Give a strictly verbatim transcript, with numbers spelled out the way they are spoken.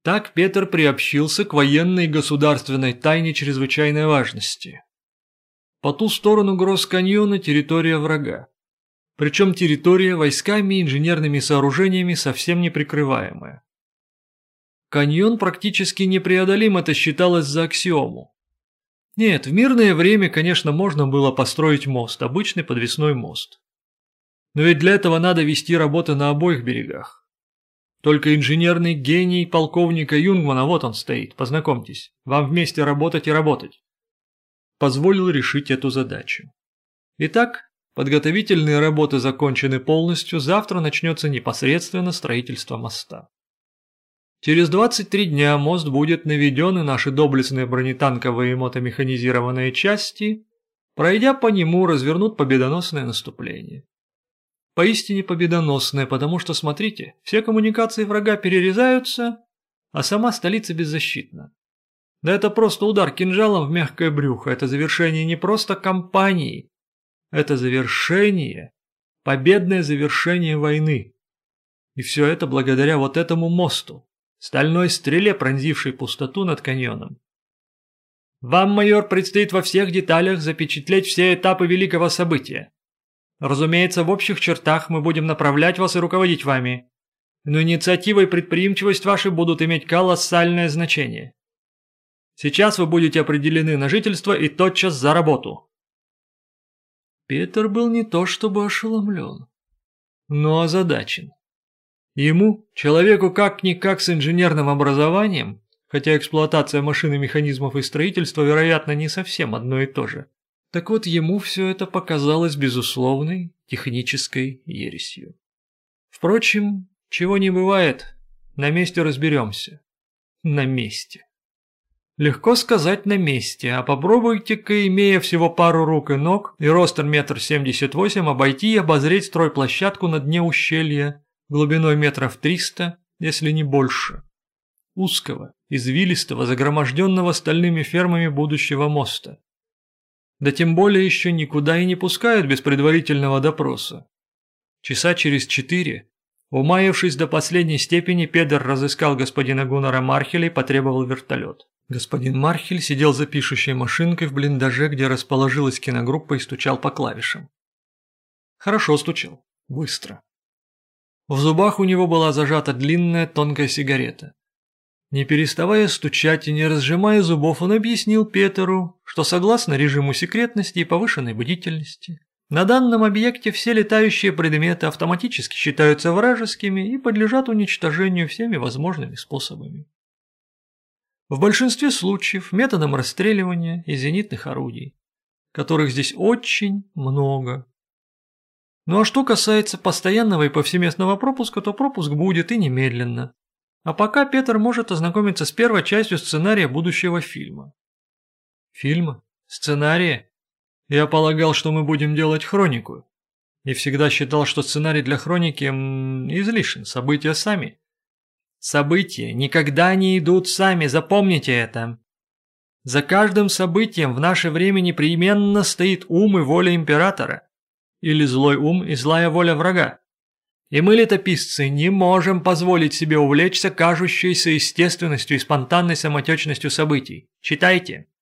Так Петр приобщился к военной и государственной тайне чрезвычайной важности. По ту сторону Гросс-каньона территория врага. Причем территория войсками и инженерными сооружениями совсем не прикрываемая. Каньон практически непреодолим, это считалось за аксиому. Нет, в мирное время, конечно, можно было построить мост, обычный подвесной мост. Но ведь для этого надо вести работы на обоих берегах. Только инженерный гений полковника Юнгмана, вот он стоит, познакомьтесь, вам вместе работать и работать, позволил решить эту задачу. Итак, подготовительные работы закончены полностью, завтра начнется непосредственно строительство моста. Через двадцать три дня мост будет наведен, и наши доблестные бронетанковые и мотомеханизированные части, пройдя по нему, развернут победоносное наступление. Поистине победоносное, потому что, смотрите, все коммуникации врага перерезаются, а сама столица беззащитна. Да это просто удар кинжалом в мягкое брюхо, это завершение не просто кампании, это завершение, победное завершение войны. И все это благодаря вот этому мосту, стальной стреле, пронзившей пустоту над каньоном. Вам, майор, предстоит во всех деталях запечатлеть все этапы великого события. Разумеется, в общих чертах мы будем направлять вас и руководить вами, но инициатива и предприимчивость ваши будут иметь колоссальное значение. Сейчас вы будете определены на жительство и тотчас за работу. Петр был не то чтобы ошеломлен, но озадачен. Ему, человеку как-никак с инженерным образованием, хотя эксплуатация машин и механизмов и строительство, вероятно, не совсем одно и то же, так вот ему все это показалось безусловной технической ересью. Впрочем, чего не бывает, на месте разберемся. На месте. Легко сказать на месте, а попробуйте-ка, имея всего пару рук и ног и ростом метр семьдесят восемь, обойти и обозреть стройплощадку на дне ущелья глубиной метров триста, если не больше. Узкого, извилистого, загроможденного стальными фермами будущего моста. Да тем более еще никуда и не пускают без предварительного допроса. Часа через четыре, умаявшись до последней степени, Петр разыскал господина Гуннара Мархеля и потребовал вертолет. Господин Мархель сидел за пишущей машинкой в блиндаже, где расположилась киногруппа, и стучал по клавишам. Хорошо стучал. Быстро. В зубах у него была зажата длинная тонкая сигарета. Не переставая стучать и не разжимая зубов, он объяснил Петеру, что согласно режиму секретности и повышенной бдительности, на данном объекте все летающие предметы автоматически считаются вражескими и подлежат уничтожению всеми возможными способами. В большинстве случаев методом расстреливания из зенитных орудий, которых здесь очень много. Ну а что касается постоянного и повсеместного пропуска, то пропуск будет и немедленно. А пока Петр может ознакомиться с первой частью сценария будущего фильма. Фильма? Сценария? Я полагал, что мы будем делать хронику. И всегда считал, что сценарий для хроники м, излишен, события сами. События никогда не идут сами, запомните это. За каждым событием в наше время непременно стоит ум и воля императора. Или злой ум и злая воля врага. И мы, летописцы, не можем позволить себе увлечься кажущейся естественностью и спонтанной самотечностью событий. Читайте.